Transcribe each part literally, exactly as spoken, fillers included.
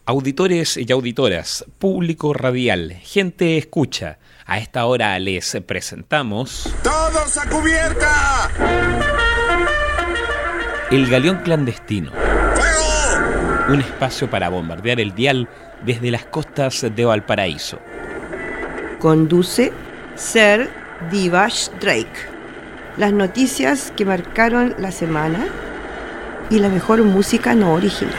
Auditores y auditoras, público radial, gente escucha, a esta hora les presentamos... ¡Todos a cubierta! El Galeón Clandestino. ¡Fuego! Un espacio para bombardear el dial desde las costas de Valparaíso. Conduce Sir Divash Drake. Las noticias que marcaron la semana y la mejor música no original.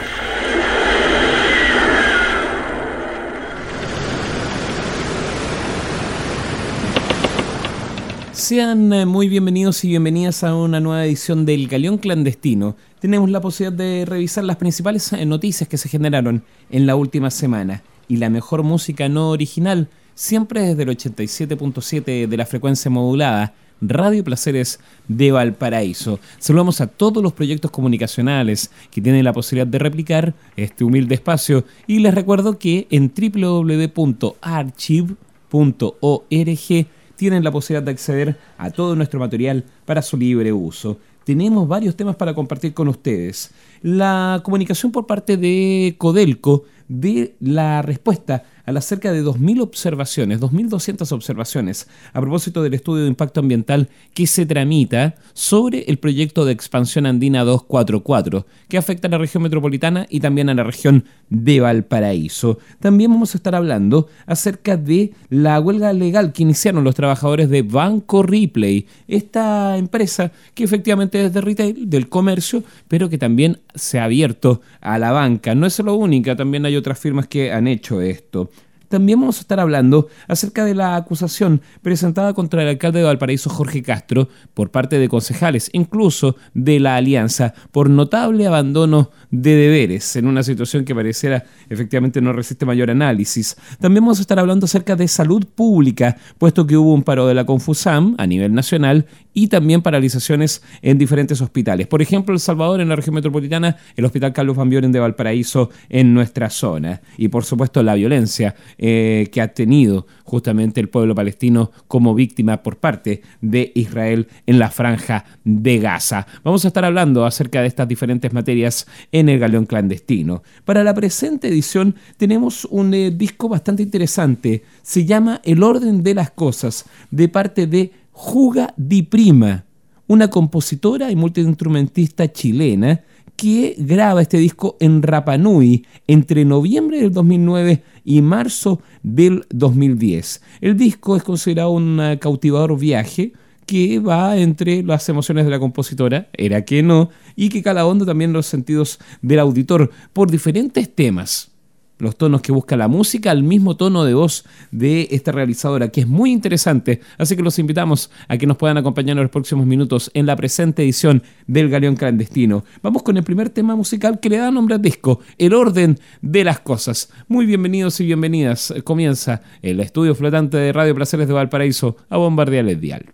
Sean muy bienvenidos y bienvenidas a una nueva edición del Galeón Clandestino. Tenemos la posibilidad de revisar las principales noticias que se generaron en la última semana. Y la mejor música no original, siempre desde el ochenta y siete punto siete de la frecuencia modulada, Radio Placeres de Valparaíso. Saludamos a todos los proyectos comunicacionales que tienen la posibilidad de replicar este humilde espacio. Y les recuerdo que en doble u doble u doble u punto archive punto org tienen la posibilidad de acceder a todo nuestro material para su libre uso. Tenemos varios temas para compartir con ustedes. La comunicación por parte de Codelco de la respuesta a las cerca de dos mil observaciones, dos mil doscientas observaciones a propósito del estudio de impacto ambiental que se tramita sobre el proyecto de expansión andina doscientos cuarenta y cuatro que afecta a la región metropolitana y también a la región de Valparaíso. También vamos a estar hablando acerca de la huelga legal que iniciaron los trabajadores de Banco Ripley, esta empresa que efectivamente es de retail, del comercio, pero que también se ha abierto a la banca. No es la única, también hay otras firmas que han hecho esto. También vamos a estar hablando acerca de la acusación presentada contra el alcalde de Valparaíso, Jorge Castro, por parte de concejales, incluso de la Alianza, por notable abandono de deberes, en una situación que pareciera efectivamente no resiste mayor análisis. También vamos a estar hablando acerca de salud pública, puesto que hubo un paro de la Confusam a nivel nacional y también paralizaciones en diferentes hospitales. Por ejemplo, El Salvador en la región metropolitana, el Hospital Carlos Van Buren de Valparaíso en nuestra zona. Y por supuesto la violencia eh, que ha tenido justamente el pueblo palestino como víctima por parte de Israel en la franja de Gaza. Vamos a estar hablando acerca de estas diferentes materias en el Galeón Clandestino. Para la presente edición tenemos un eh, disco bastante interesante. Se llama El Orden de las Cosas, de parte de Juga Di Prima, una compositora y multiinstrumentista chilena que graba este disco en Rapa Nui entre noviembre del dos mil nueve y marzo del dos mil diez. El disco es considerado un cautivador viaje que va entre las emociones de la compositora, era que no, y que cala hondo también los sentidos del auditor por diferentes temas. Los tonos que busca la música, al mismo tono de voz de esta realizadora, que es muy interesante. Así que los invitamos a que nos puedan acompañar en los próximos minutos en la presente edición del Galeón Clandestino. Vamos con el primer tema musical que le da nombre al disco, El Orden de las Cosas. Muy bienvenidos y bienvenidas. Comienza el estudio flotante de Radio Placeres de Valparaíso a bombardear el dial.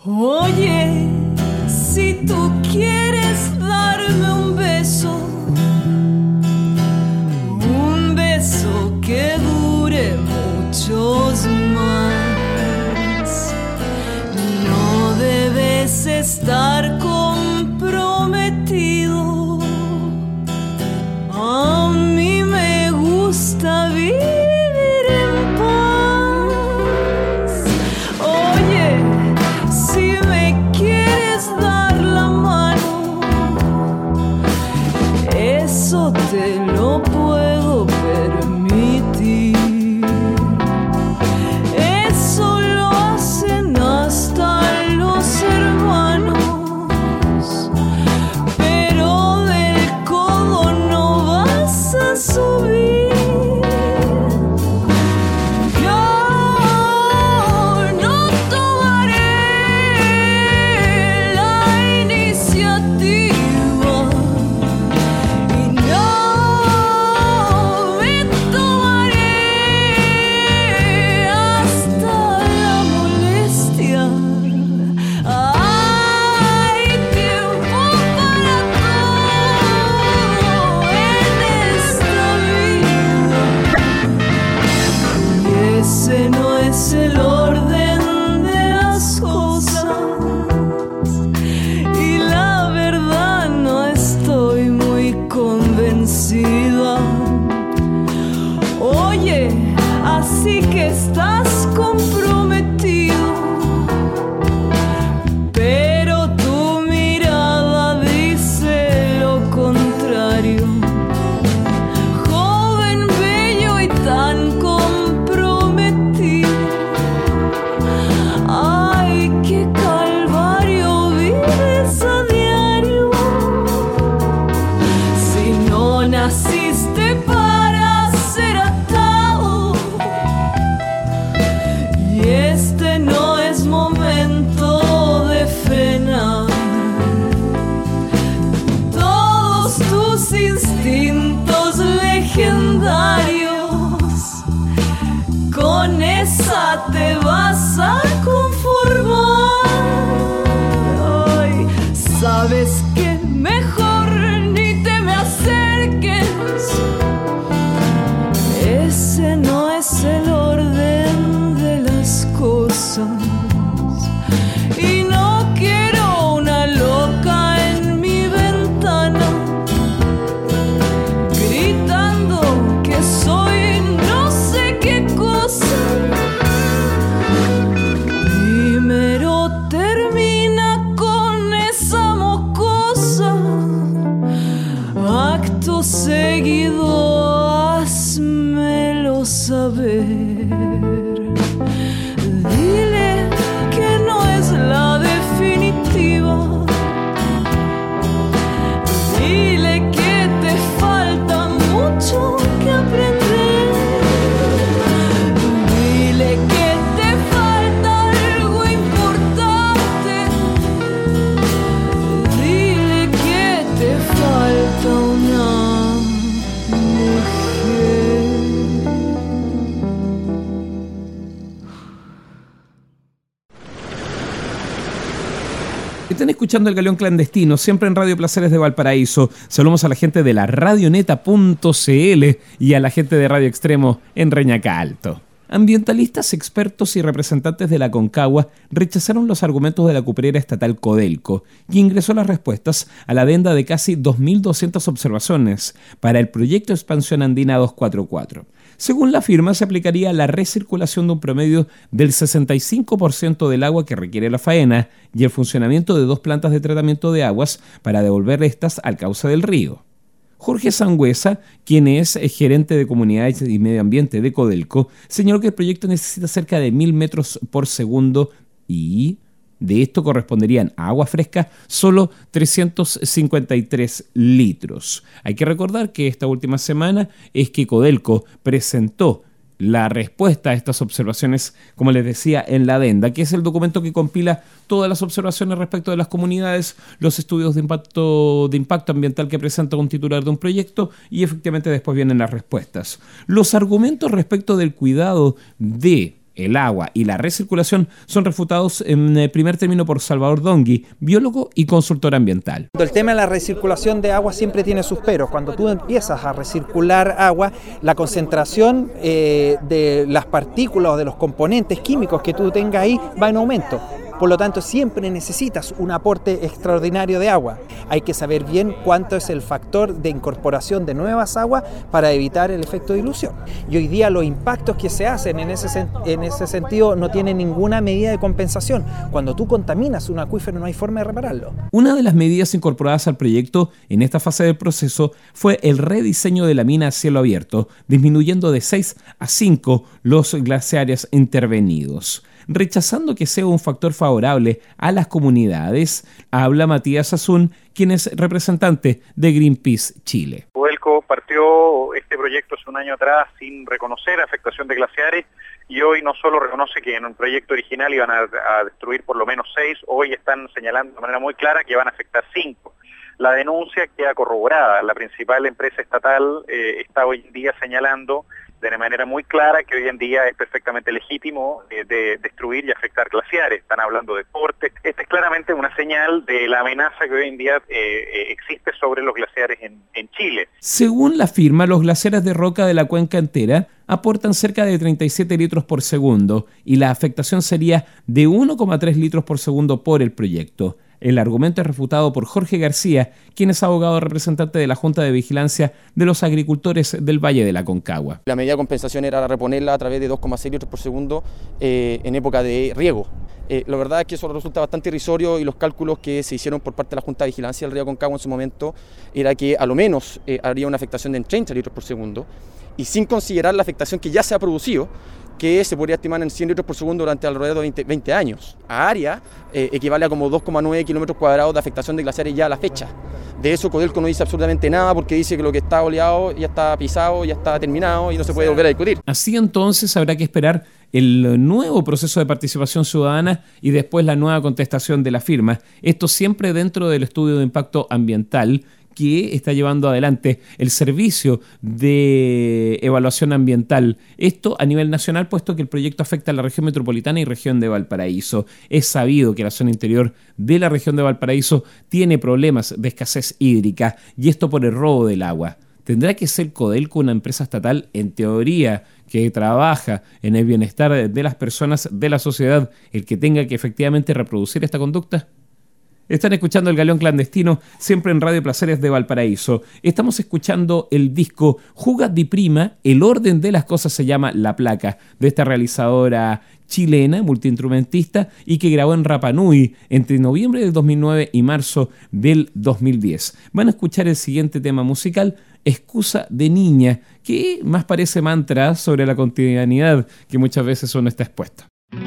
Oye, si tú quieres darme un beso, que dure muchos más, no debes estar comprometido. A mí me gusta vivir en paz. Oye, si me quieres dar la mano, eso te lo puedo permitir. Eso lo hacen hasta los hermanos. así que estás comprometido, pero tu mirada dice lo contrario. Joven, bello y tan comprometido, ay, qué calvario vives a diario. Si no naciste para ser atado, y este no es momento de frenar. Todos tus instintos legendarios, con esa te vas a conformar. Ay, sabes que mejor ni te me acerques. Ese no es el orden de las cosas. Y no quiero una loca en mi ventana, gritando que soy no sé qué cosa. Primero termina con esa mocosa, acto seguido házmelo saber. Dile que no es la definitiva. Dile que te falta mucho que aprender. Dile que te falta algo importante. Dile que te falta una mujer. Están escuchando El Galeón Clandestino, siempre en Radio Placeres de Valparaíso. Saludamos a la gente de la radioneta punto c l y a la gente de Radio Extremo en Reñaca Alto. Ambientalistas, expertos y representantes de la Concagua rechazaron los argumentos de la cuprera estatal Codelco, que ingresó las respuestas a la adenda de casi dos mil doscientas observaciones para el proyecto Expansión Andina doscientos cuarenta y cuatro. Según la firma, se aplicaría la recirculación de un promedio del sesenta y cinco por ciento del agua que requiere la faena y el funcionamiento de dos plantas de tratamiento de aguas para devolver estas al cauce del río. Jorge Sangüesa, quien es gerente de comunidades y medio ambiente de Codelco, señaló que el proyecto necesita cerca de mil metros por segundo y de esto corresponderían a agua fresca solo trescientos cincuenta y tres litros. Hay que recordar que esta última semana es que Codelco presentó la respuesta a estas observaciones, como les decía, en la adenda, que es el documento que compila todas las observaciones respecto de las comunidades, los estudios de impacto, de impacto ambiental que presenta un titular de un proyecto y efectivamente después vienen las respuestas. Los argumentos respecto del cuidado de el agua y la recirculación son refutados en el primer término por Salvador Dongui, biólogo y consultor ambiental. El tema de la recirculación de agua siempre tiene sus peros. Cuando tú empiezas a recircular agua, la concentración eh, de las partículas o de los componentes químicos que tú tengas ahí va en aumento. Por lo tanto, siempre necesitas un aporte extraordinario de agua. Hay que saber bien cuánto es el factor de incorporación de nuevas aguas para evitar el efecto dilución. Y hoy día los impactos que se hacen en ese, en ese sentido no tienen ninguna medida de compensación. Cuando tú contaminas un acuífero no hay forma de repararlo. Una de las medidas incorporadas al proyecto en esta fase del proceso fue el rediseño de la mina a cielo abierto, disminuyendo de seis a cinco los glaciares intervenidos. Rechazando que sea un factor favorable a las comunidades, habla Matías Azún, quien es representante de Greenpeace Chile. Codelco partió este proyecto hace un año atrás sin reconocer afectación de glaciares y hoy no solo reconoce que en un proyecto original iban a, a destruir por lo menos seis, hoy están señalando de manera muy clara que van a afectar cinco. La denuncia queda corroborada. La principal empresa estatal eh, está hoy en día señalando de manera muy clara que hoy en día es perfectamente legítimo eh, de destruir y afectar glaciares. Están hablando de cortes. Esta es claramente una señal de la amenaza que hoy en día eh, eh, existe sobre los glaciares en, en Chile. Según la firma, los glaciares de roca de la cuenca entera aportan cerca de treinta y siete litros por segundo y la afectación sería de uno coma tres litros por segundo por el proyecto. El argumento es refutado por Jorge García, quien es abogado representante de la Junta de Vigilancia de los Agricultores del Valle de la Aconcagua. La medida de compensación era reponerla a través de dos coma seis litros por segundo eh, en época de riego. Eh, la verdad es que eso resulta bastante irrisorio y los cálculos que se hicieron por parte de la Junta de Vigilancia del Río Aconcagua en su momento era que a lo menos eh, habría una afectación de treinta litros por segundo y sin considerar la afectación que ya se ha producido, que se podría estimar en cien litros por segundo durante alrededor de veinte, veinte años. A área eh, equivale a como dos coma nueve kilómetros cuadrados de afectación de glaciares ya a la fecha. De eso Codelco no dice absolutamente nada porque dice que lo que está oleado ya está pisado, ya está terminado y no se puede volver a discutir. Así entonces habrá que esperar el nuevo proceso de participación ciudadana y después la nueva contestación de la firma. Esto siempre dentro del estudio de impacto ambiental que está llevando adelante el Servicio de Evaluación Ambiental. Esto a nivel nacional, puesto que el proyecto afecta a la región metropolitana y región de Valparaíso. Es sabido que la zona interior de la región de Valparaíso tiene problemas de escasez hídrica, y esto por el robo del agua. ¿Tendrá que ser Codelco una empresa estatal, en teoría, que trabaja en el bienestar de las personas, de la sociedad, el que tenga que efectivamente reproducir esta conducta? Están escuchando El Galeón Clandestino, siempre en Radio Placeres de Valparaíso. Estamos escuchando el disco Jugas di Prima, El orden de las cosas se llama La Placa, de esta realizadora chilena, multiinstrumentista, y que grabó en Rapa Nui entre noviembre del dos mil nueve y marzo del dos mil diez. Van a escuchar el siguiente tema musical, Excusa de Niña, que más parece mantra sobre la cotidianidad que muchas veces uno está expuesto.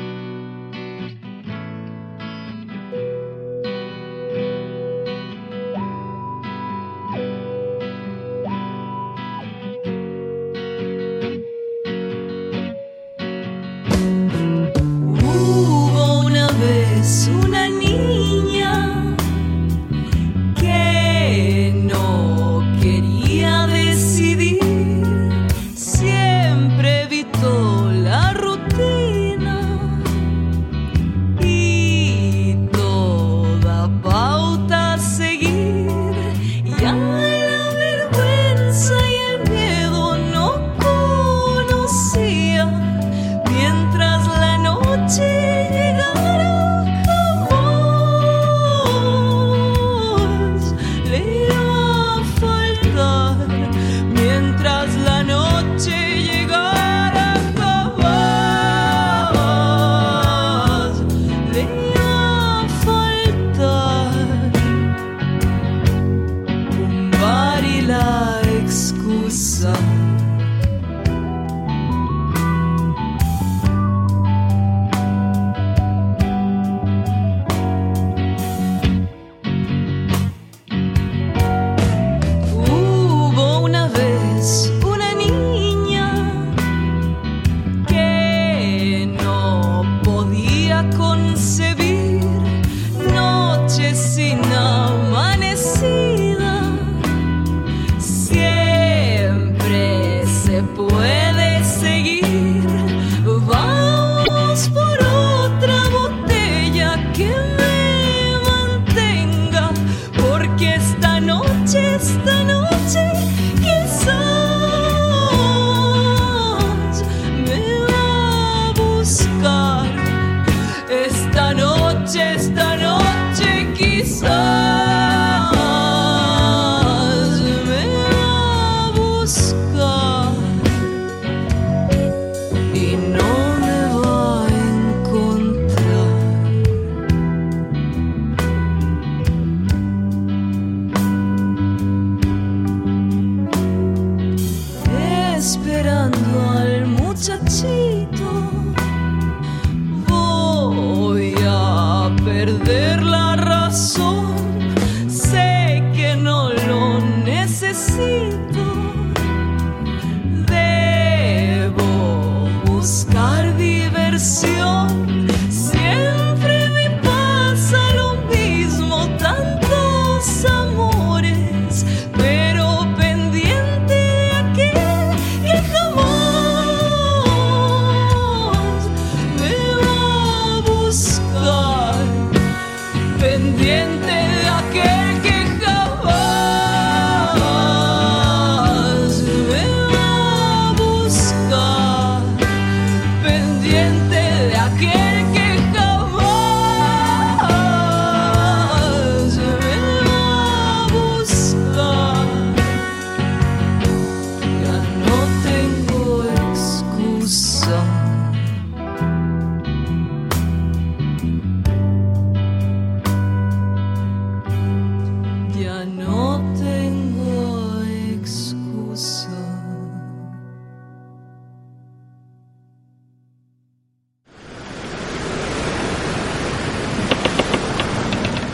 Una niña que no quería decidir, siempre evitó la rutina y toda pauta a seguir, y a la vergüenza y el miedo no conocía, mientras la noche llegara.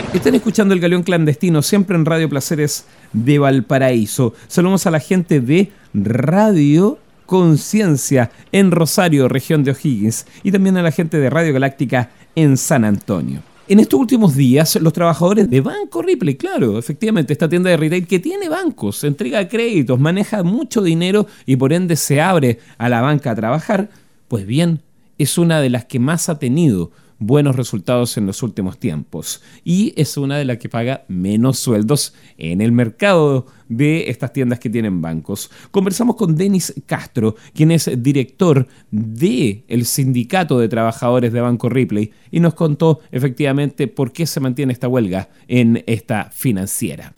Están escuchando El Galeón Clandestino, siempre en Radio Placeres de Valparaíso. Saludamos a la gente de Radio Conciencia en Rosario, región de O'Higgins, y también a la gente de Radio Galáctica en San Antonio. En estos últimos días, los trabajadores de Banco Ripley, claro, efectivamente, esta tienda de retail que tiene bancos, entrega créditos, maneja mucho dinero y por ende se abre a la banca a trabajar, pues bien, es una de las que más ha tenido buenos resultados en los últimos tiempos y es una de las que paga menos sueldos en el mercado de estas tiendas que tienen bancos. Conversamos con Denis Castro, quien es director del Sindicato de Trabajadores de Banco Ripley, y nos contó efectivamente por qué se mantiene esta huelga en esta financiera.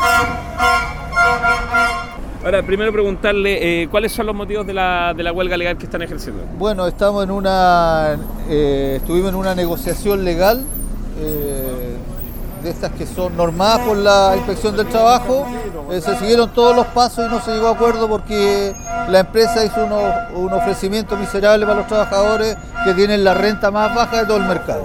Ahora, primero preguntarle, eh, ¿cuáles son los motivos de la, de la huelga legal que están ejerciendo? Bueno, estamos en una, eh, estuvimos en una negociación legal, eh, de estas que son normadas por la Inspección del Trabajo. Eh, se siguieron todos los pasos y no se llegó a acuerdo porque la empresa hizo uno, un ofrecimiento miserable para los trabajadores que tienen la renta más baja de todo el mercado.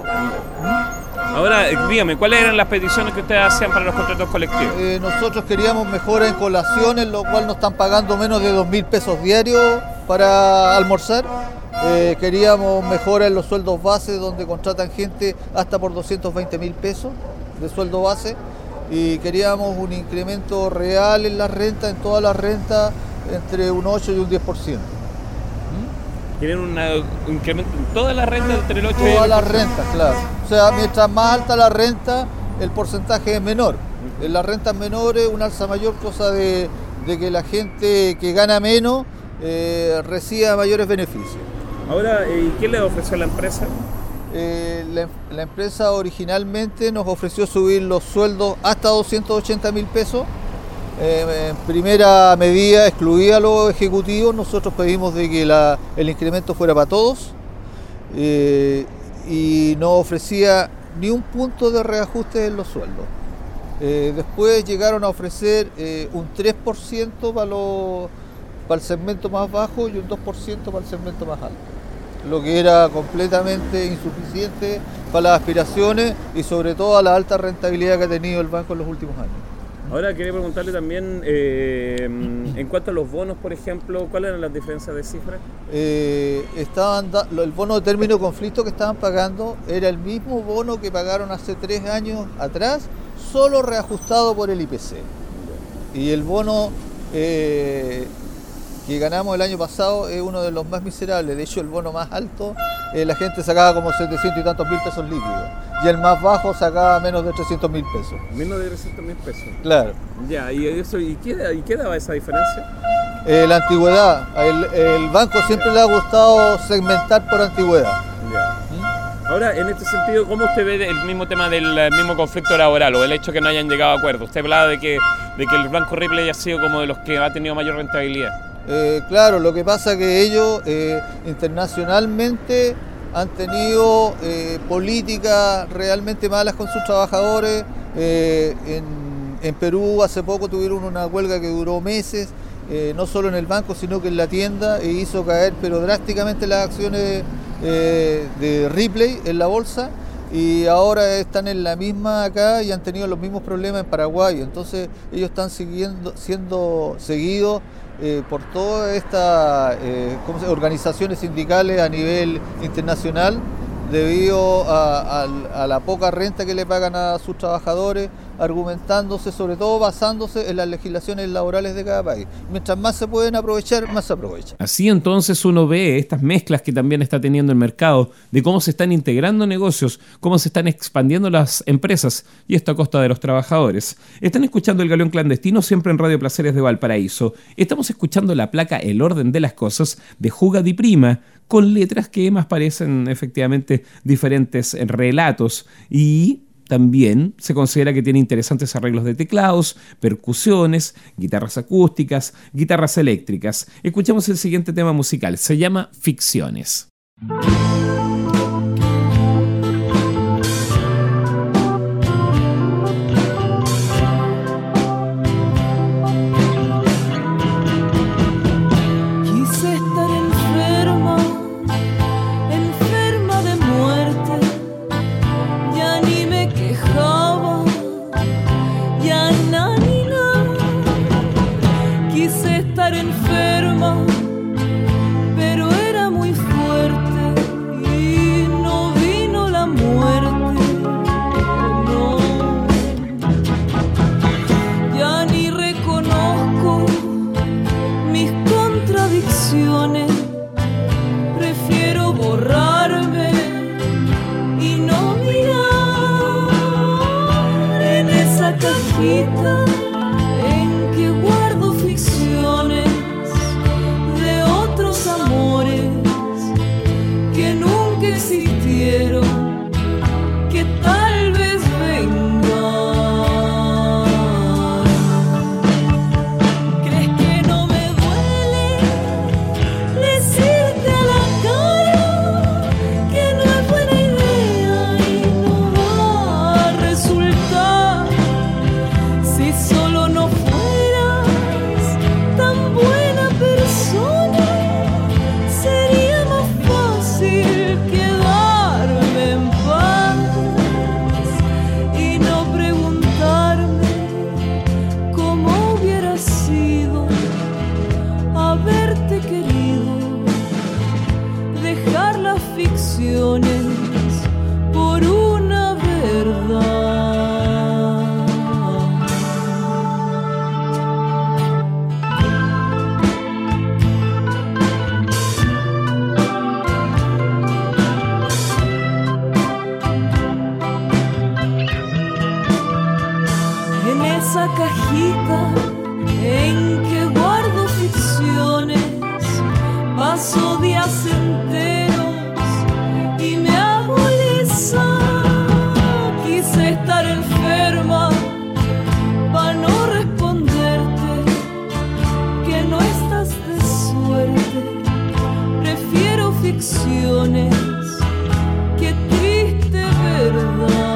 Ahora, dígame, ¿cuáles eran las peticiones que ustedes hacían para los contratos colectivos? Eh, nosotros queríamos mejoras en colaciones, lo cual nos están pagando menos de dos mil pesos diarios para almorzar. Eh, queríamos mejoras en los sueldos base, donde contratan gente hasta por doscientos veinte mil pesos de sueldo base. Y queríamos un incremento real en las rentas, en todas las rentas, entre un ocho y un diez por ciento. ¿Quieren un incremento en todas las rentas entre el ocho y el diez por ciento? Todas las rentas, claro. O sea, mientras más alta la renta, el porcentaje es menor. En las rentas menores, un alza mayor, cosa de, de que la gente que gana menos eh, reciba mayores beneficios. Ahora, ¿y qué le ofreció la empresa? Eh, la, la empresa originalmente nos ofreció subir los sueldos hasta doscientos ochenta mil pesos. Eh, en primera medida excluía a los ejecutivos. Nosotros pedimos de que la, el incremento fuera para todos, eh, y no ofrecía ni un punto de reajuste en los sueldos. Eh, después llegaron a ofrecer eh, un tres por ciento para, los, para el segmento más bajo y un dos por ciento para el segmento más alto, lo que era completamente insuficiente para las aspiraciones y sobre todo a la alta rentabilidad que ha tenido el banco en los últimos años. Ahora quería preguntarle también, eh, en cuanto a los bonos, por ejemplo, ¿cuáles eran las diferencias de cifras? Eh, estaban da- el bono de término de conflicto que estaban pagando era el mismo bono que pagaron hace tres años atrás, solo reajustado por el I P C. Y el bono eh, que ganamos el año pasado es uno de los más miserables. De hecho, el bono más alto, eh, la gente sacaba como setecientos y tantos mil pesos líquidos. Y el más bajo sacaba menos de trescientos mil pesos. Menos de trescientos mil pesos. Claro. Ya, ¿y eso y qué, y qué daba esa diferencia? Eh, la antigüedad. El, el banco siempre le ha gustado segmentar por antigüedad. Ya. Ahora, en este sentido, ¿cómo usted ve el mismo tema del mismo conflicto laboral o el hecho que no hayan llegado a acuerdo? Usted hablaba de que, de que el Banco Ripley ha sido como de los que ha tenido mayor rentabilidad. Eh, claro, lo que pasa es que ellos eh, internacionalmente han tenido eh, políticas realmente malas con sus trabajadores. Eh, en, en Perú hace poco tuvieron una huelga que duró meses, eh, no solo en el banco sino que en la tienda, e hizo caer pero drásticamente las acciones eh, de Ripley en la bolsa, y ahora están en la misma acá y han tenido los mismos problemas en Paraguay. Entonces ellos están siguiendo, siendo seguidos Eh, por todas estas eh, organizaciones sindicales a nivel internacional, debido a, a, a la poca renta que le pagan a sus trabajadores, argumentándose, sobre todo basándose en las legislaciones laborales de cada país. Mientras más se pueden aprovechar, más se aprovechan. Así entonces uno ve estas mezclas que también está teniendo el mercado, de cómo se están integrando negocios, cómo se están expandiendo las empresas, y esto a costa de los trabajadores. Están escuchando El Galeón Clandestino, siempre en Radio Placeres de Valparaíso. Estamos escuchando la placa El Orden de las Cosas de Juga di Prima, con letras que más parecen efectivamente diferentes relatos, y también se considera que tiene interesantes arreglos de teclados, percusiones, guitarras acústicas, guitarras eléctricas. Escuchamos el siguiente tema musical, se llama Ficciones. Enferma de muerte, ya ni me quejaba cajita en que guardo ficciones, paso días enteros y me hago lisa. Quise estar enferma para no responderte que no estás de suerte. Prefiero ficciones que triste verdad.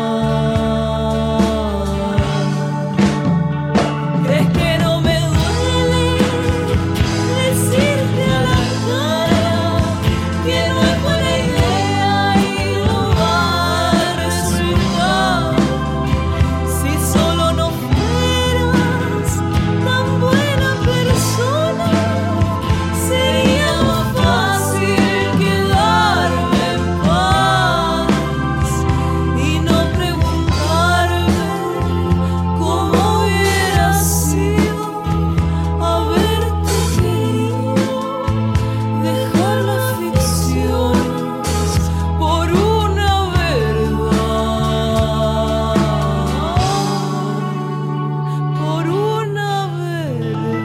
¿Crees que no me duele decirte a la cara que no es buena idea y no va a resultar? Si solo no fueras tan buena persona, sería más fácil quedarme en paz y no preguntarme cómo hubiera sido haberte querido. Dejar las ficciones por una verdad, por una verdad.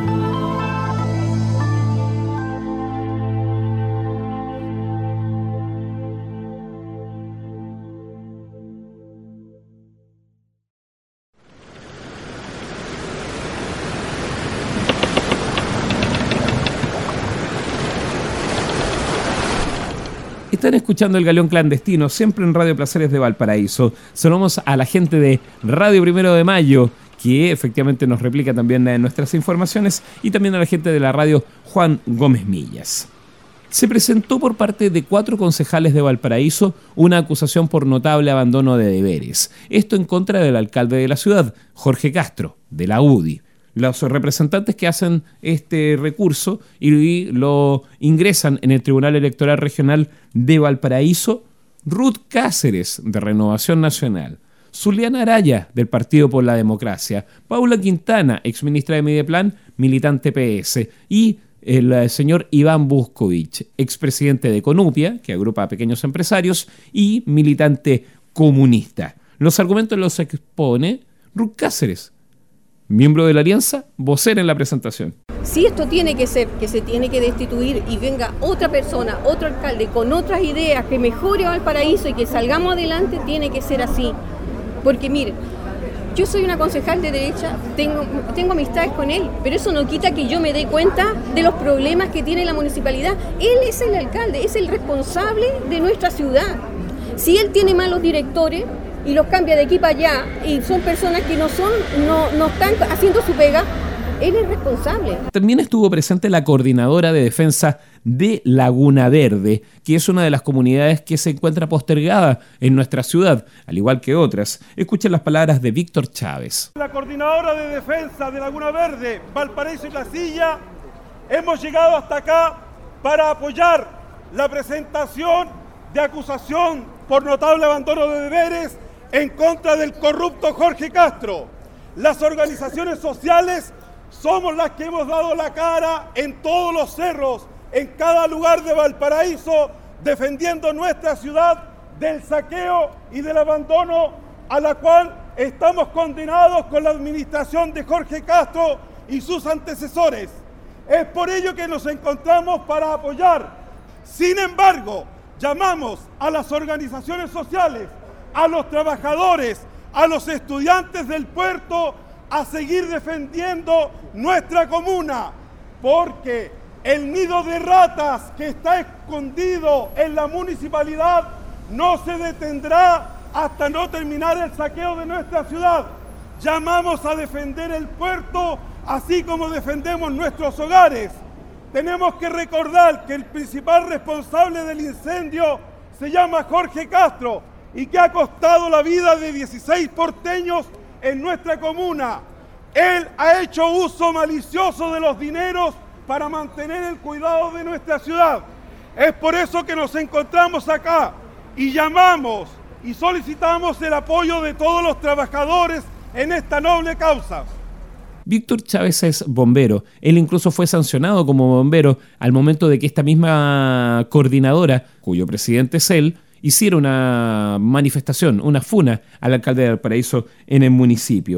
Están escuchando El Galeón Clandestino, siempre en Radio Placeres de Valparaíso. Saludamos a la gente de Radio Primero de Mayo, que efectivamente nos replica también en nuestras informaciones, y también a la gente de la radio Juan Gómez Millas. Se presentó por parte de cuatro concejales de Valparaíso una acusación por notable abandono de deberes. Esto en contra del alcalde de la ciudad, Jorge Castro, de la U D I. Los representantes que hacen este recurso y lo ingresan en el Tribunal Electoral Regional de Valparaíso, Ruth Cáceres, de Renovación Nacional, Zuliana Araya, del Partido por la Democracia, Paula Quintana, exministra de Mideplan, militante P S, y el señor Iván Buscovich, expresidente de Conupia, que agrupa a pequeños empresarios, y militante comunista. Los argumentos los expone Ruth Cáceres, miembro de la Alianza, vocera en la presentación. Si esto tiene que ser, que se tiene que destituir y venga otra persona, otro alcalde con otras ideas que mejore Valparaíso y que salgamos adelante, tiene que ser así. Porque mire, yo soy una concejal de derecha, tengo, tengo amistades con él, pero eso no quita que yo me dé cuenta de los problemas que tiene la municipalidad. Él es el alcalde, es el responsable de nuestra ciudad. Si él tiene malos directores y los cambia de aquí para allá y son personas que no son, no, no están haciendo su pega, él es responsable. También estuvo presente la coordinadora de defensa de Laguna Verde, que es una de las comunidades que se encuentra postergada en nuestra ciudad, al igual que otras. Escuchen las palabras de Víctor Chávez. La coordinadora de defensa de Laguna Verde, Valparaíso y La Silla, hemos llegado hasta acá para apoyar la presentación de acusación por notable abandono de deberes en contra del corrupto Jorge Castro. Las organizaciones sociales somos las que hemos dado la cara en todos los cerros, en cada lugar de Valparaíso, defendiendo nuestra ciudad del saqueo y del abandono a la cual estamos condenados con la administración de Jorge Castro y sus antecesores. Es por ello que nos encontramos para apoyar. Sin embargo, llamamos a las organizaciones sociales, a los trabajadores, a los estudiantes del puerto a seguir defendiendo nuestra comuna, porque el nido de ratas que está escondido en la municipalidad no se detendrá hasta no terminar el saqueo de nuestra ciudad. Llamamos a defender el puerto así como defendemos nuestros hogares. Tenemos que recordar que el principal responsable del incendio se llama Jorge Castro y que ha costado la vida de dieciséis porteños en nuestra comuna. Él ha hecho uso malicioso de los dineros para mantener el cuidado de nuestra ciudad. Es por eso que nos encontramos acá y llamamos y solicitamos el apoyo de todos los trabajadores en esta noble causa. Víctor Chávez es bombero. Él incluso fue sancionado como bombero al momento de que esta misma coordinadora, cuyo presidente es él, hiciera una manifestación, una funa al alcalde de Valparaíso en el municipio.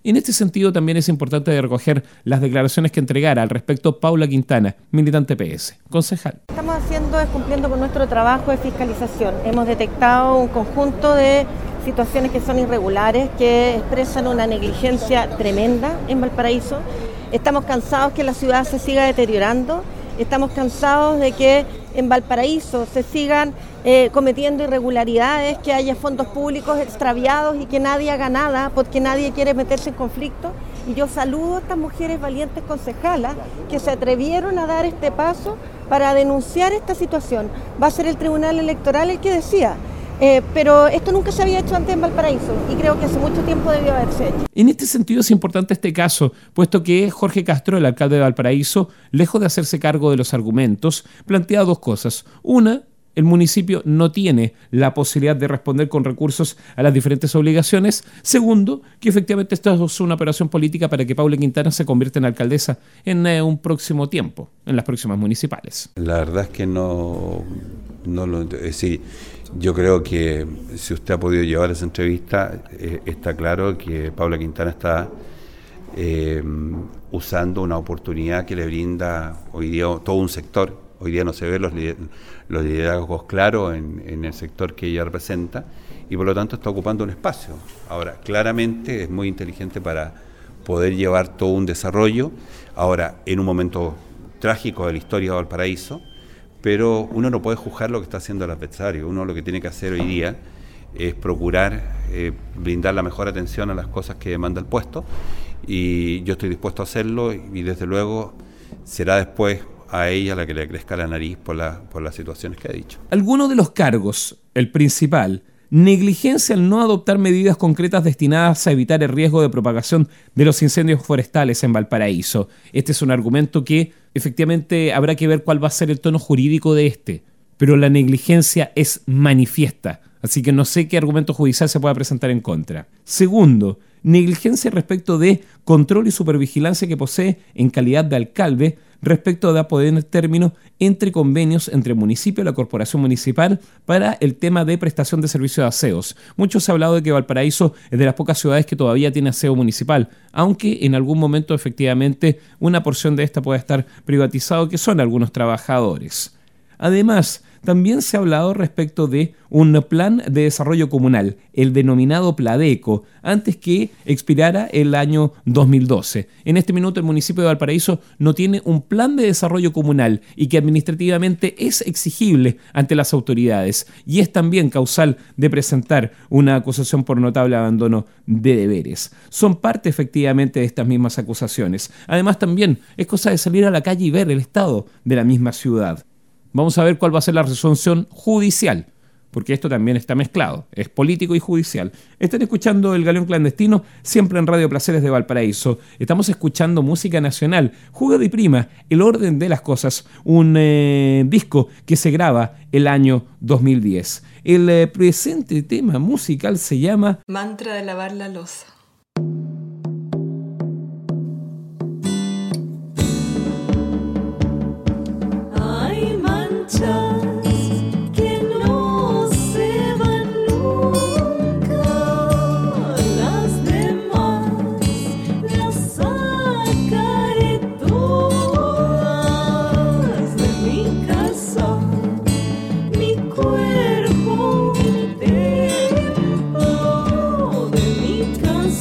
En este sentido, también es importante recoger las declaraciones que entregara al respecto Paula Quintana, militante P S, concejal. Lo que estamos haciendo es cumpliendo con nuestro trabajo de fiscalización. Hemos detectado un conjunto de situaciones que son irregulares, que expresan una negligencia tremenda en Valparaíso. Estamos cansados que la ciudad se siga deteriorando. Estamos cansados de que en Valparaíso se sigan eh, cometiendo irregularidades, que haya fondos públicos extraviados y que nadie haga nada porque nadie quiere meterse en conflicto. Y yo saludo a estas mujeres valientes concejalas que se atrevieron a dar este paso para denunciar esta situación. Va a ser el Tribunal Electoral el que decida. Eh, pero esto nunca se había hecho antes en Valparaíso y creo que hace mucho tiempo debió haberse hecho. En este sentido es importante este caso, puesto que Jorge Castro, el alcalde de Valparaíso, lejos de hacerse cargo de los argumentos, plantea dos cosas. Una, el municipio no tiene la posibilidad de responder con recursos a las diferentes obligaciones. Segundo, que efectivamente esto es una operación política para que Paula Quintana se convierta en alcaldesa en eh, un próximo tiempo, en las próximas municipales. La verdad es que no, no lo entiendo. Es decir, yo creo que si usted ha podido llevar esa entrevista, eh, está claro que Paula Quintana está eh, usando una oportunidad que le brinda hoy día todo un sector. Hoy día no se ven los, los liderazgos claros en, en el sector que ella representa y por lo tanto está ocupando un espacio. Ahora, claramente es muy inteligente para poder llevar todo un desarrollo, ahora en un momento trágico de la historia de Valparaíso, pero uno no puede juzgar lo que está haciendo el adversario. Uno lo que tiene que hacer hoy día es procurar eh, brindar la mejor atención a las cosas que demanda el puesto y yo estoy dispuesto a hacerlo y desde luego será después a ella la que le crezca la nariz por, la, por las situaciones que ha dicho. Algunos de los cargos, el principal, negligencia al no adoptar medidas concretas destinadas a evitar el riesgo de propagación de los incendios forestales en Valparaíso. Este es un argumento que efectivamente habrá que ver cuál va a ser el tono jurídico de este, pero la negligencia es manifiesta, así que no sé qué argumento judicial se pueda presentar en contra. Segundo, negligencia respecto de control y supervigilancia que posee en calidad de alcalde respecto de poner términos entre convenios entre el municipio y la corporación municipal para el tema de prestación de servicios de aseos. Mucho se ha hablado de que Valparaíso es de las pocas ciudades que todavía tiene aseo municipal, aunque en algún momento efectivamente una porción de esta pueda estar privatizado, que son algunos trabajadores. Además, también se ha hablado respecto de un plan de desarrollo comunal, el denominado Pladeco, antes que expirara el año dos mil doce. En este minuto el municipio de Valparaíso no tiene un plan de desarrollo comunal y que administrativamente es exigible ante las autoridades y es también causal de presentar una acusación por notable abandono de deberes. Son parte efectivamente de estas mismas acusaciones. Además también es cosa de salir a la calle y ver el estado de la misma ciudad. Vamos a ver cuál va a ser la resolución judicial, porque esto también está mezclado, es político y judicial. Están escuchando El Galeón Clandestino, siempre en Radio Placeres de Valparaíso. Estamos escuchando música nacional, Jugada y Prima, El Orden de las Cosas, un eh, disco que se graba el año dos mil diez. El eh, presente tema musical se llama Mantra de lavar la loza. Que no se van nunca, las demás las sacaré todas de mi casa, mi cuerpo, el tiempo de mi casa.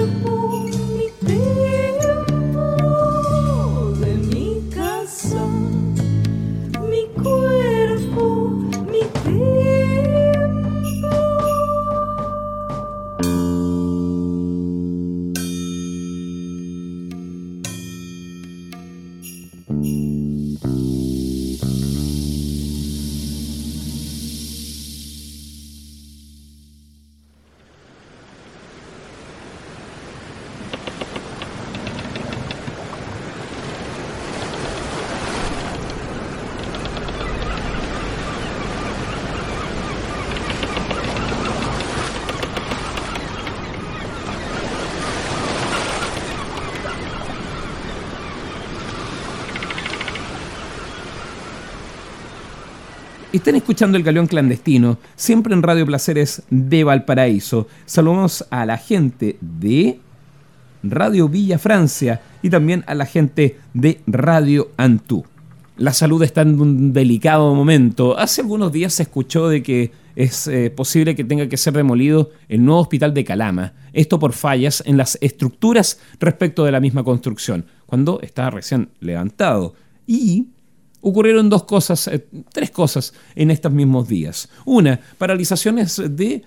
cuerpo, mi tiempo, de mi casa, mi cuerpo, mi tiempo. Están escuchando El Galeón Clandestino, siempre en Radio Placeres de Valparaíso. Saludamos a la gente de Radio Villa Francia y también a la gente de Radio Antú. La salud está en un delicado momento. Hace algunos días se escuchó de que es eh, posible que tenga que ser demolido el nuevo hospital de Calama. Esto por fallas en las estructuras respecto de la misma construcción, cuando estaba recién levantado. Y ocurrieron dos cosas, eh, tres cosas en estos mismos días. Una, paralizaciones de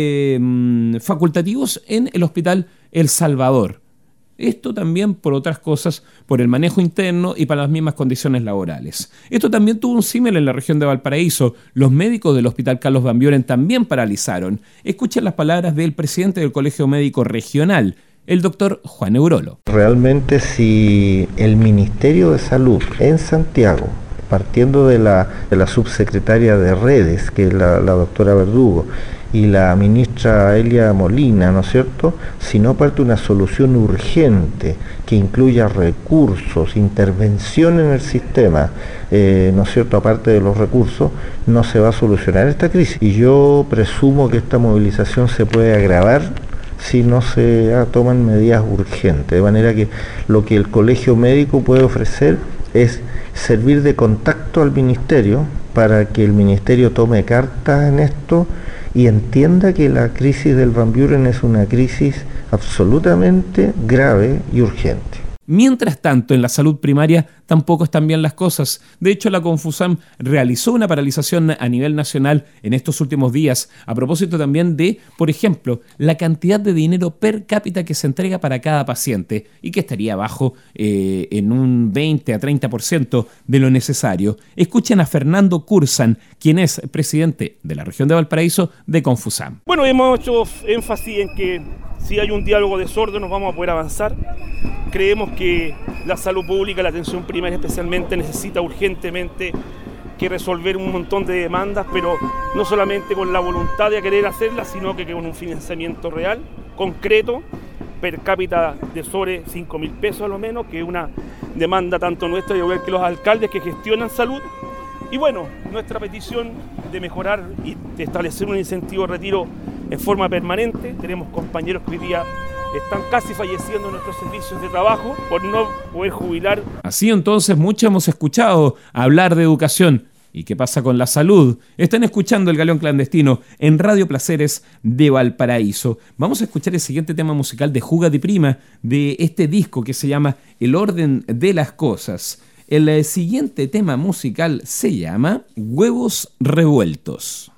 eh, facultativos en el Hospital El Salvador. Esto también, por otras cosas, por el manejo interno y para las mismas condiciones laborales. Esto también tuvo un símil en la región de Valparaíso. Los médicos del Hospital Carlos Van Buren también paralizaron. Escuchen las palabras del presidente del Colegio Médico Regional, el doctor Juan Eurolo. Realmente, si el Ministerio de Salud en Santiago, partiendo de la, de la subsecretaria de Redes, que es la, la doctora Verdugo, y la ministra Elia Molina, ¿no es cierto?, si no parte una solución urgente que incluya recursos, intervención en el sistema, eh, ¿no es cierto?, aparte de los recursos, no se va a solucionar esta crisis. Y yo presumo que esta movilización se puede agravar si no se ah, toman medidas urgentes, de manera que lo que el colegio médico puede ofrecer es servir de contacto al ministerio para que el ministerio tome cartas en esto y entienda que la crisis del Van Buren es una crisis absolutamente grave y urgente. Mientras tanto, en la salud primaria tampoco están bien las cosas. De hecho, la Confusam realizó una paralización a nivel nacional en estos últimos días, a propósito también de, por ejemplo, la cantidad de dinero per cápita que se entrega para cada paciente y que estaría bajo eh, en un veinte a treinta por ciento de lo necesario. Escuchen a Fernando Cursan, quien es presidente de la región de Valparaíso de Confusam. Bueno, hemos hecho énfasis en que si hay un diálogo de sordos nos vamos a poder avanzar. Creemos que la salud pública, la atención primaria especialmente, necesita urgentemente que resolver un montón de demandas, pero no solamente con la voluntad de querer hacerlas, sino que con un financiamiento real, concreto, per cápita de sobre cinco mil pesos a lo menos, que es una demanda tanto nuestra igual que los alcaldes que gestionan salud. Y bueno, nuestra petición de mejorar y de establecer un incentivo de retiro en forma permanente. Tenemos compañeros que hoy día están casi falleciendo en nuestros servicios de trabajo por no poder jubilar. Así entonces, mucho hemos escuchado hablar de educación. ¿Y qué pasa con la salud? Están escuchando El Galeón Clandestino en Radio Placeres de Valparaíso. Vamos a escuchar el siguiente tema musical de Juga di Prima, de este disco que se llama El Orden de las Cosas. El siguiente tema musical se llama Huevos Revueltos.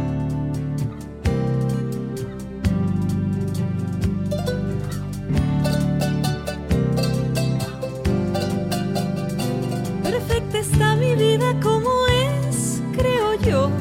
Perfecta está mi vida como es, creo yo.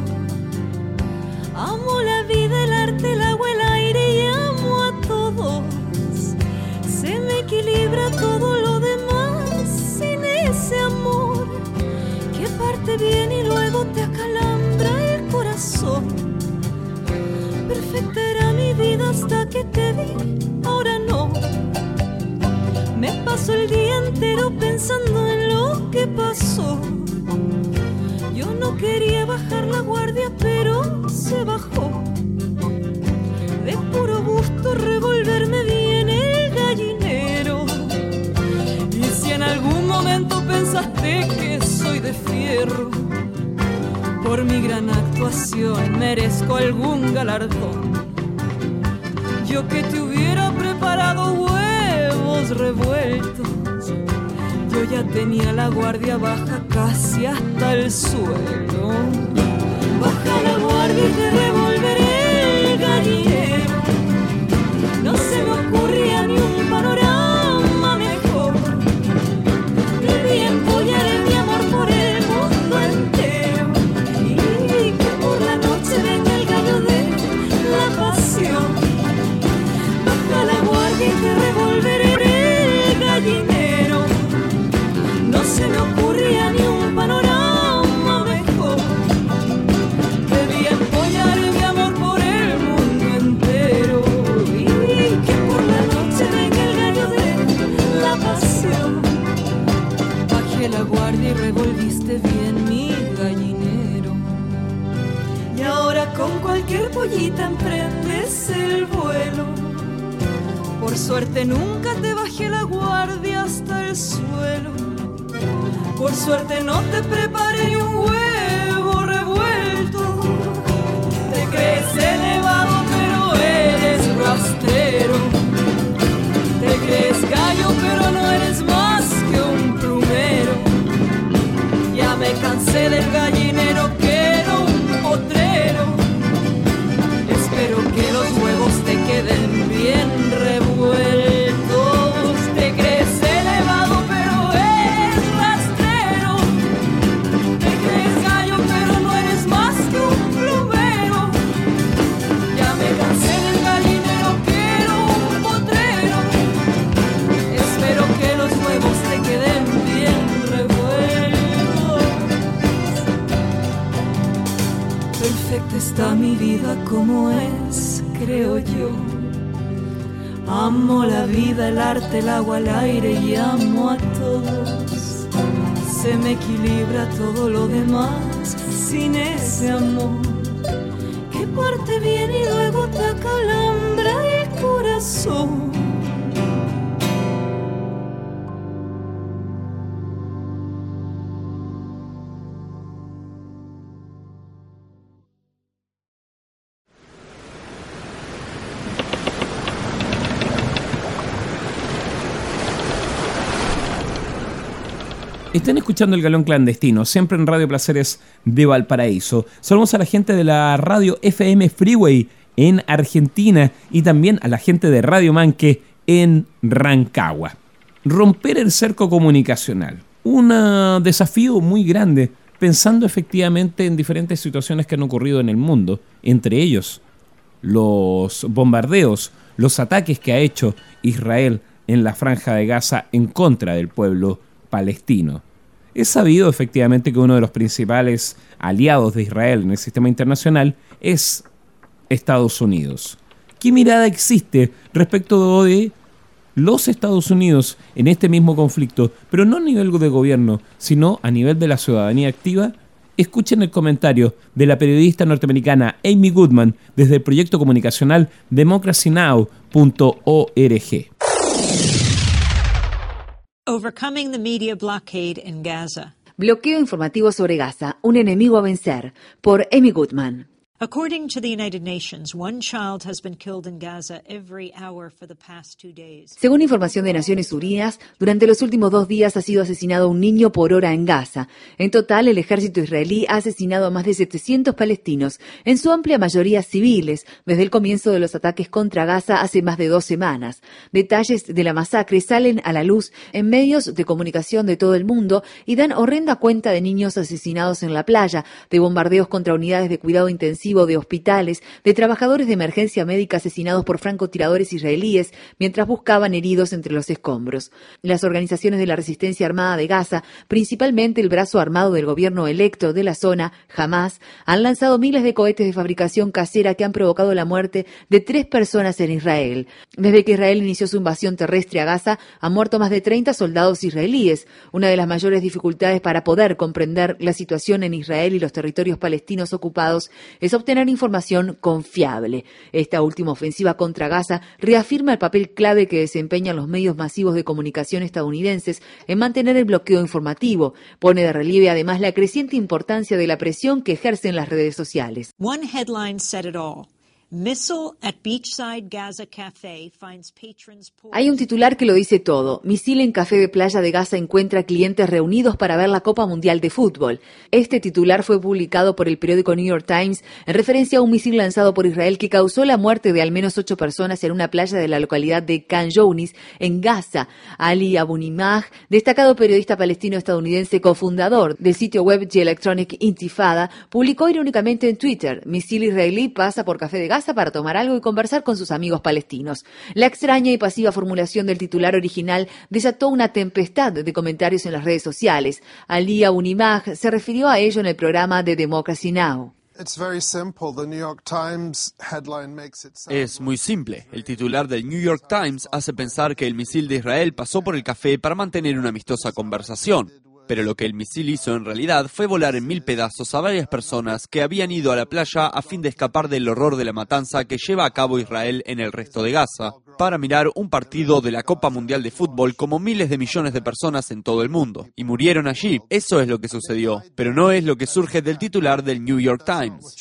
Amo la vida, el arte, el agua, el aire y amo a todos. Se me equilibra todo lo demás sin ese amor que parte bien y luego te acalambra el corazón. Perfecta era mi vida hasta que te vi, ahora no. Me paso el día entero pensando en lo que pasó. Yo no quería bajar la guardia, pero se bajó. De puro gusto revolverme bien el gallinero. Y si en algún momento pensaste que soy de fierro, por mi gran actuación merezco algún galardón. Yo que te hubiera preparado tenía la guardia baja casi hasta el suelo. Baja la guardia y te revolveré el gallinero. No se me ocurría ni un panorama mejor. Debí empollar mi amor por el mundo entero. Y que por la noche venga el gallo de la pasión. Baja la guardia y te revolveré el gallinero. No se me ocurría ni un panorama mejor. Debí empollar mi amor por el mundo entero. Y que por la noche venga el gallo de la pasión. Bajé la guardia y revolviste bien mi gallinero. Y ahora con cualquier pollita emprendes el vuelo. Por suerte nunca te bajé la guardia hasta el suelo. Por suerte no te preparé un huevo revuelto. Te crees elevado pero eres rastrero. Te crees gallo pero no eres más que un plumero. Ya me cansé del gallinero, quiero un potrero. Espero que los huevos te queden bien revueltos. Te crees elevado pero eres rastrero. Te crees gallo pero no eres más que un plumero. Ya me cansé del gallinero, quiero un potrero. Espero que los huevos te queden bien revueltos. Perfecta está mi vida como es, creo yo. Amo la vida, el arte, el agua, el aire y amo a todos. Se me equilibra todo lo demás sin ese amor que parte bien y luego te acalambra el corazón. Están escuchando El Galeón Clandestino, siempre en Radio Placeres de Valparaíso. Saludamos a la gente de la radio F M Freeway en Argentina y también a la gente de Radio Manque en Rancagua. Romper el cerco comunicacional, un desafío muy grande, pensando efectivamente en diferentes situaciones que han ocurrido en el mundo, entre ellos los bombardeos, los ataques que ha hecho Israel en la Franja de Gaza en contra del pueblo palestino. Es sabido efectivamente que uno de los principales aliados de Israel en el sistema internacional es Estados Unidos. ¿Qué mirada existe respecto de los Estados Unidos en este mismo conflicto, pero no a nivel de gobierno, sino a nivel de la ciudadanía activa? Escuchen el comentario de la periodista norteamericana Amy Goodman desde el proyecto comunicacional democracy now punto org. Overcoming the media blockade in Gaza. Bloqueo informativo sobre Gaza, un enemigo a vencer, por Amy Goodman. According to the United Nations, one child has been killed in Gaza every hour for the past two days. Según información de Naciones Unidas, durante los últimos dos días ha sido asesinado un niño por hora en Gaza. En total, el ejército israelí ha asesinado a más de setecientos palestinos, en su amplia mayoría civiles, desde el comienzo de los ataques contra Gaza hace más de dos semanas. Detalles de la masacre salen a la luz en medios de comunicación de todo el mundo y dan horrenda cuenta de niños asesinados en la playa, de bombardeos contra unidades de cuidado intensivo de hospitales, de trabajadores de emergencia médica asesinados por francotiradores israelíes mientras buscaban heridos entre los escombros. Las organizaciones de la resistencia armada de Gaza, principalmente el brazo armado del gobierno electo de la zona, Hamás, han lanzado miles de cohetes de fabricación casera que han provocado la muerte de tres personas en Israel. Desde que Israel inició su invasión terrestre a Gaza, han muerto más de treinta soldados israelíes. Una de las mayores dificultades para poder comprender la situación en Israel y los territorios palestinos ocupados es obtener información confiable. Esta última ofensiva contra Gaza reafirma el papel clave que desempeñan los medios masivos de comunicación estadounidenses en mantener el bloqueo informativo. Pone de relieve además la creciente importancia de la presión que ejercen las redes sociales. One headline said it all. Missile at Beachside Gaza Cafe finds patrons pouring. Hay un titular que lo dice todo. Misil en café de playa de Gaza encuentra clientes reunidos para ver la Copa Mundial de Fútbol. Este titular fue publicado por el periódico New York Times en referencia a un misil lanzado por Israel que causó la muerte de al menos ocho personas en una playa de la localidad de Khan Younis, en Gaza. Ali Abunimah, destacado periodista palestino-estadounidense cofundador del sitio web The Electronic Intifada, publicó irónicamente en Twitter: misil israelí pasa por café de Gaza para tomar algo y conversar con sus amigos palestinos. La extraña y pasiva formulación del titular original desató una tempestad de comentarios en las redes sociales. Ali Abunimah se refirió a ello en el programa de Democracy Now! Es muy simple. El titular del New York Times hace pensar que el misil de Israel pasó por el café para mantener una amistosa conversación. Pero lo que el misil hizo en realidad fue volar en mil pedazos a varias personas que habían ido a la playa a fin de escapar del horror de la matanza que lleva a cabo Israel en el resto de Gaza, para mirar un partido de la Copa Mundial de Fútbol como miles de millones de personas en todo el mundo. Y murieron allí. Eso es lo que sucedió, pero no es lo que surge del titular del New York Times.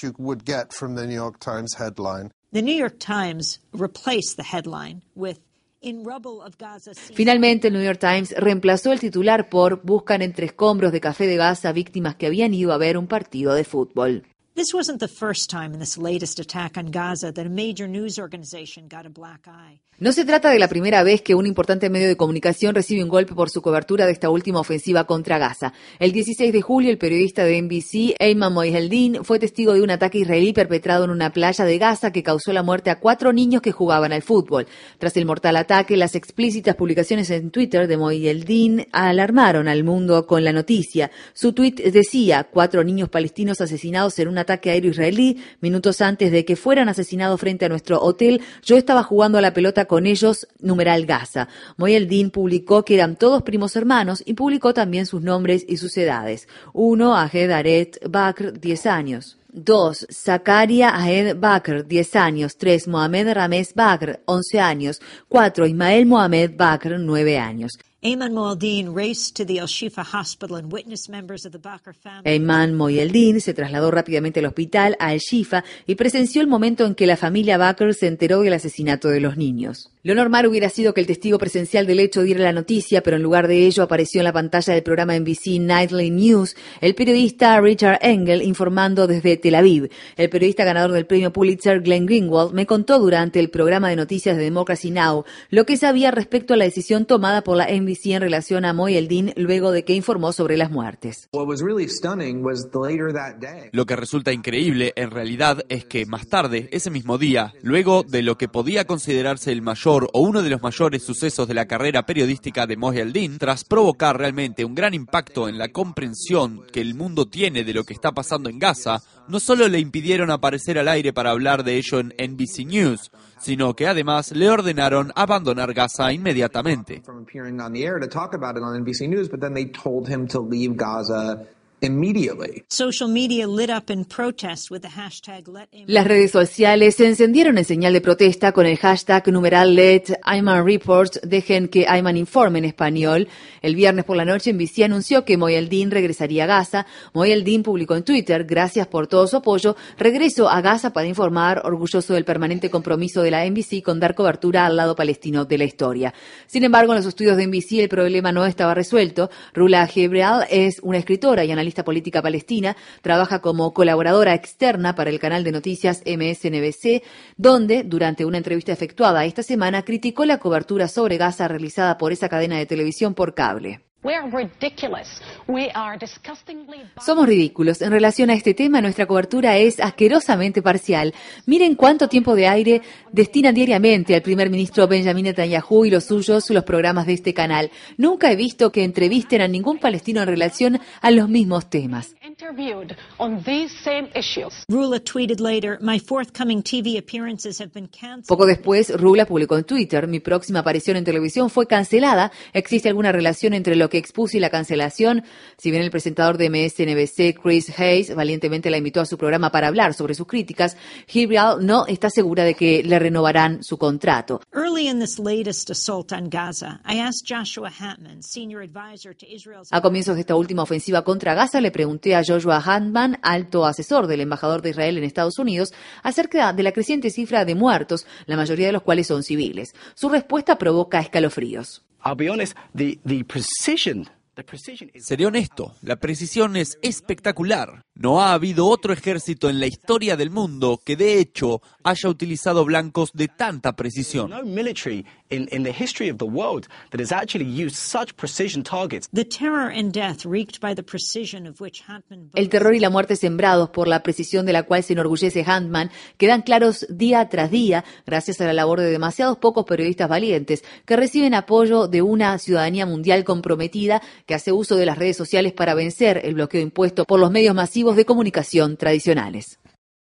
The New York Times replaced the headline with Finalmente, el New York Times reemplazó el titular por "Buscan entre escombros de café de Gaza víctimas que habían ido a ver un partido de fútbol". This wasn't the first time in this latest attack on Gaza that a major news organization got a black eye. No se trata de la primera vez que un importante medio de comunicación recibe un golpe por su cobertura de esta última ofensiva contra Gaza. El dieciséis de julio, el periodista de N B C, Ayman Mohyeldin, fue testigo de un ataque israelí perpetrado en una playa de Gaza que causó la muerte a cuatro niños que jugaban al fútbol. Tras el mortal ataque, las explícitas publicaciones en Twitter de Mohyeldin alarmaron al mundo con la noticia. Su tuit decía: cuatro niños palestinos asesinados en un ataque aéreo israelí. Minutos antes de que fueran asesinados frente a nuestro hotel, yo estaba jugando a la pelota con ellos, numeral Gaza. Mohyeldin publicó que eran todos primos hermanos y publicó también sus nombres y sus edades. uno. Ahed Aret Bakr, diez años. dos. Zakaria Ahed Bakr, diez años. tres. Mohamed Rames Bakr, once años. cuatro. Ismael Mohamed Bakr, nueve años. Ayman Mohyeldin raced to the Al-Shifa Hospital and witnessed members of the Bakr family. Ayman Mohyeldin se trasladó rápidamente al hospital, a Al-Shifa, y presenció el momento en que la familia Bakr se enteró del asesinato de los niños. Lo normal hubiera sido que el testigo presencial del hecho diera la noticia, pero en lugar de ello apareció en la pantalla del programa N B C Nightly News el periodista Richard Engel informando desde Tel Aviv. El periodista ganador del premio Pulitzer, Glenn Greenwald, me contó durante el programa de noticias de Democracy Now! Lo que sabía respecto a la decisión tomada por la N B C en relación a Mohyeldin luego de que informó sobre las muertes. Lo que resulta increíble en realidad es que más tarde, ese mismo día, luego de lo que podía considerarse el mayor o uno de los mayores sucesos de la carrera periodística de Mohyeldin, tras provocar realmente un gran impacto en la comprensión que el mundo tiene de lo que está pasando en Gaza, no solo le impidieron aparecer al aire para hablar de ello en N B C News, sino que además le ordenaron abandonar Gaza inmediatamente. Las redes sociales se encendieron en señal de protesta con el hashtag numeral Let Ayman Reports, dejen que Ayman informe en español. El viernes por la noche, N B C anunció que Mohyeldin regresaría a Gaza. Mohyeldin publicó en Twitter: gracias por todo su apoyo, regreso a Gaza para informar, orgulloso del permanente compromiso de la N B C con dar cobertura al lado palestino de la historia. Sin embargo, en los estudios de N B C el problema no estaba resuelto. Rula Hebrial es una escritora y analista política palestina, trabaja como colaboradora externa para el canal de noticias M S N B C, donde, durante una entrevista efectuada esta semana, criticó la cobertura sobre Gaza realizada por esa cadena de televisión por cable. Somos ridículos. En relación a este tema, nuestra cobertura es asquerosamente parcial. Miren cuánto tiempo de aire destina diariamente al primer ministro Benjamin Netanyahu y los suyos los programas de este canal. Nunca he visto que entrevisten a ningún palestino en relación a los mismos temas. Rula tweeted later, "My forthcoming T V appearances have been canceled." Poco después, Rula publicó en Twitter: mi próxima aparición en televisión fue cancelada. ¿Existe alguna relación entre lo que expuse y la cancelación? Si bien el presentador de M S N B C, Chris Hayes, valientemente la invitó a su programa para hablar sobre sus críticas, Hebrial no está segura de que le renovarán su contrato. Early in this latest assault on Gaza, I asked Joshua Hatman, senior advisor to Israel's... A comienzos de esta última ofensiva contra Gaza, le pregunté a Joshua Joshua Handman, alto asesor del embajador de Israel en Estados Unidos, acerca de la creciente cifra de muertos, la mayoría de los cuales son civiles. Su respuesta provoca escalofríos. I'll be honest, the, the precision Seré honesto, la precisión es espectacular. No ha habido otro ejército en la historia del mundo que de hecho haya utilizado blancos de tanta precisión. No military in, in the history of the world that has actually used such precision targets. The terror and death wreaked by the precision of which Handman... El terror y la muerte sembrados por la precisión de la cual se enorgullece Handman quedan claros día tras día gracias a la labor de demasiados pocos periodistas valientes que reciben apoyo de una ciudadanía mundial comprometida que hace uso de las redes sociales para vencer el bloqueo impuesto por los medios masivos de comunicación tradicionales.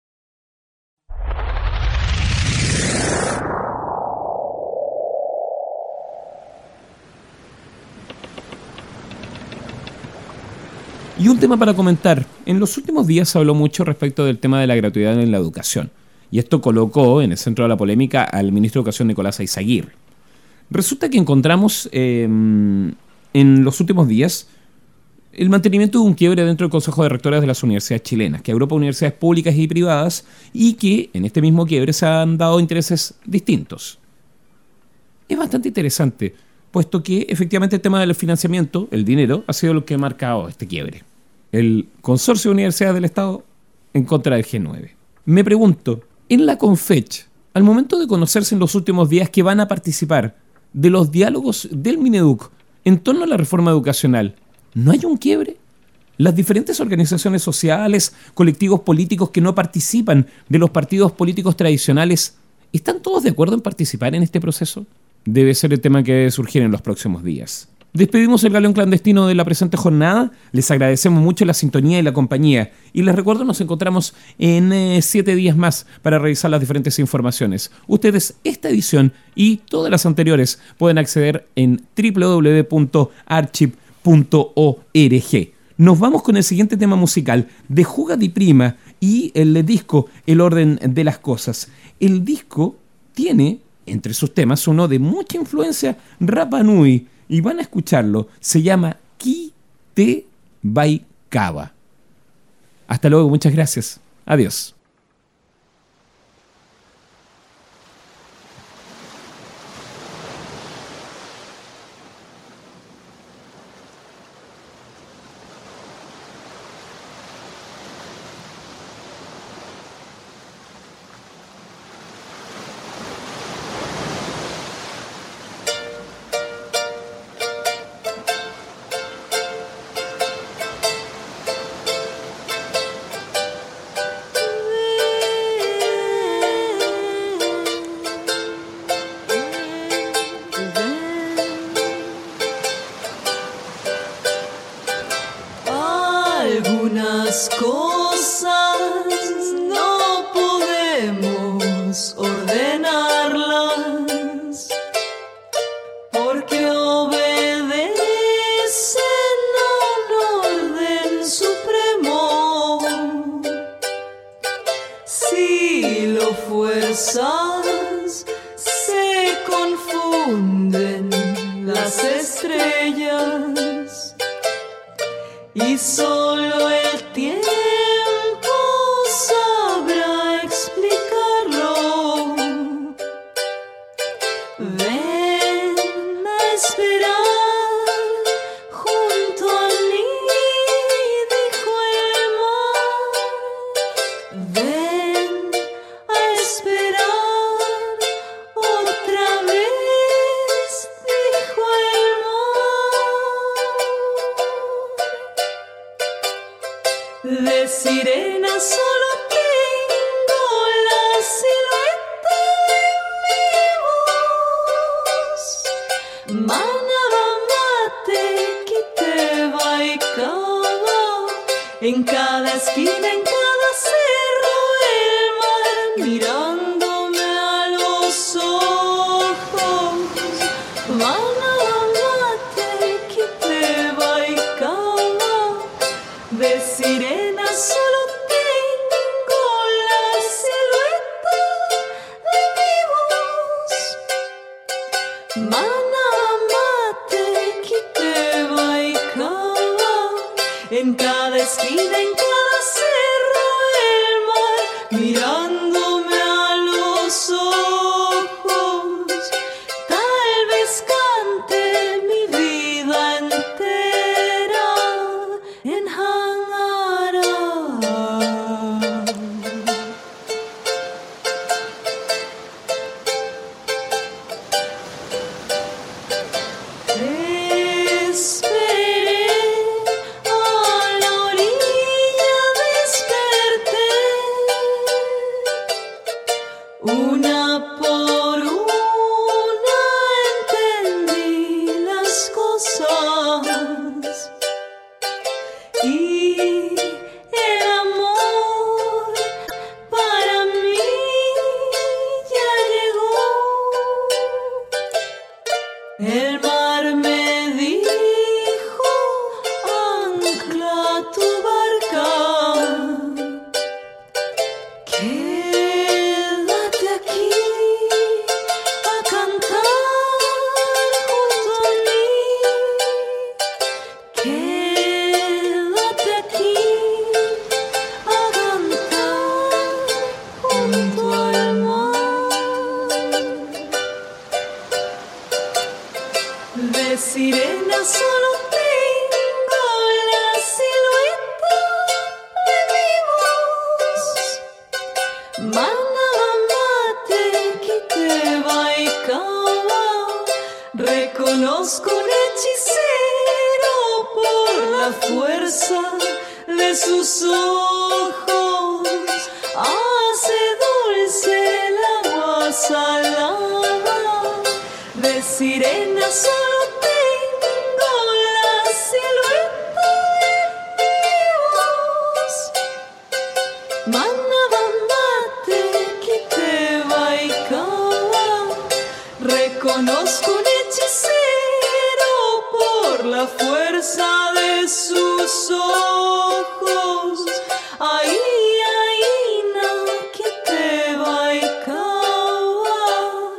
Y un tema para comentar. En los últimos días se habló mucho respecto del tema de la gratuidad en la educación. Y esto colocó en el centro de la polémica al ministro de Educación Nicolás Ayzaguirre. Resulta que encontramos eh, en los últimos días el mantenimiento de un quiebre dentro del Consejo de Rectores de las universidades chilenas, que agrupa universidades públicas y privadas y que en este mismo quiebre se han dado intereses distintos. Es bastante interesante, puesto que efectivamente el tema del financiamiento, el dinero, ha sido lo que ha marcado este quiebre. El Consorcio de Universidades del Estado en contra del G nueve. Me pregunto, en la CONFECH, al momento de conocerse en los últimos días que van a participar de los diálogos del Mineduc en torno a la reforma educacional, ¿no hay un quiebre? Las diferentes organizaciones sociales, colectivos políticos que no participan de los partidos políticos tradicionales, ¿están todos de acuerdo en participar en este proceso? Debe ser el tema que debe surgir en los próximos días. Despedimos el Galeón Clandestino de la presente jornada. Les agradecemos mucho la sintonía y la compañía. Y les recuerdo, nos encontramos en eh, siete días más para revisar las diferentes informaciones. Ustedes, esta edición y todas las anteriores, pueden acceder en doble u doble u doble u punto archive punto org. Nos vamos con el siguiente tema musical de Juga di Prima y el disco El Orden de las Cosas. El disco tiene entre sus temas uno de mucha influencia Rapa Nui, y van a escucharlo. Se llama Ki Te Baikaba. Hasta luego, muchas gracias. Adiós. Algunas cosas no podemos ordenarlas porque obedecen al orden supremo. Si lo fuerzas, se confunden las estrellas y solo el tiempo sabrá explicarlo. Ven a esperar junto a mí, dijo el mar. Ven a esperar otra vez, dijo el mar. De sirena solo tengo la silueta de mi voz. Manabamate, Kite Baikaba, en cada esquina, en cada cerro, el mar mirándome a los ojos. Manabamate, Kite Baikaba, de sirena solo tengo la silueta de mi voz. Manabamate, Kite Baikaba, en cada esquina, en cada cerro del mar, mirándome a los ojos. Tal vez cante mi vida entera en Hangará. Una por una entendí las cosas y el amor para mí ya llegó. El mar me dijo, ancla tu barca. Quédate aquí a cantar junto a mí. Quédate aquí a cantar junto al mar. De sirena solo tengo la silueta de mi voz. Manamate, Kiteba y Kawa, reconozco un hechicero por la fuerza de sus ojos. Hace dulce el agua salada. De sirena solo tengo la silueta de mi voz. Manabamate, Kiteba y Kawa, reconozco un hechicero por la fuerza de sus ojos. Ahí, ahí, na, Kiteba y Kawa,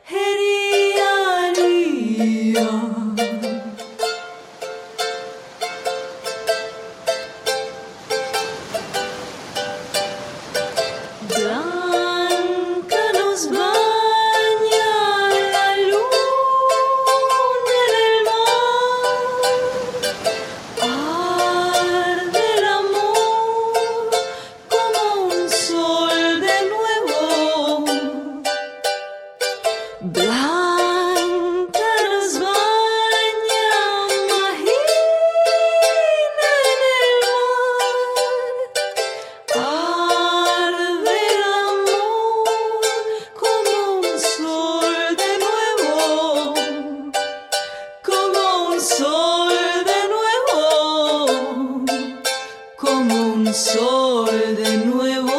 heriaría. Blanca nos baña la luna en el mar. Arde el amor como un sol de nuevo. Blanca nos baña, imagina en el mar. Arde el amor como un sol de nuevo, como un sol de nuevo, como un sol de nuevo,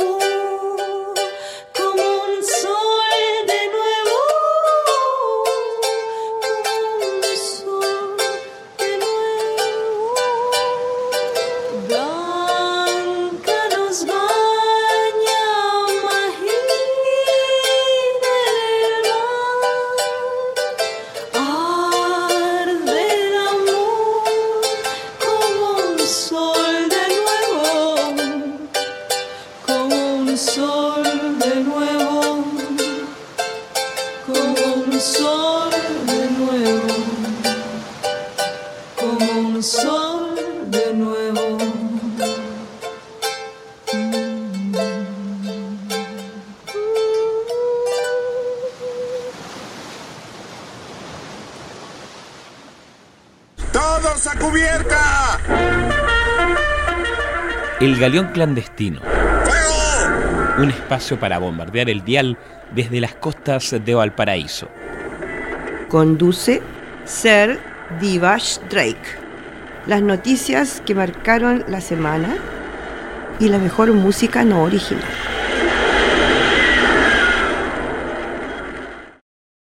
como un sol de nuevo, como un sol de nuevo. Blanca nos baña, imagina en el mar. Arde el amor como un sol de nuevo, como un sol de nuevo, como un sol de nuevo, como un sol de nuevo. ¡Todos a cubierta! El Galeón Clandestino. Un espacio para bombardear el dial desde las costas de Valparaíso. Conduce Sir Divash Drake. Las noticias que marcaron la semana y la mejor música no original.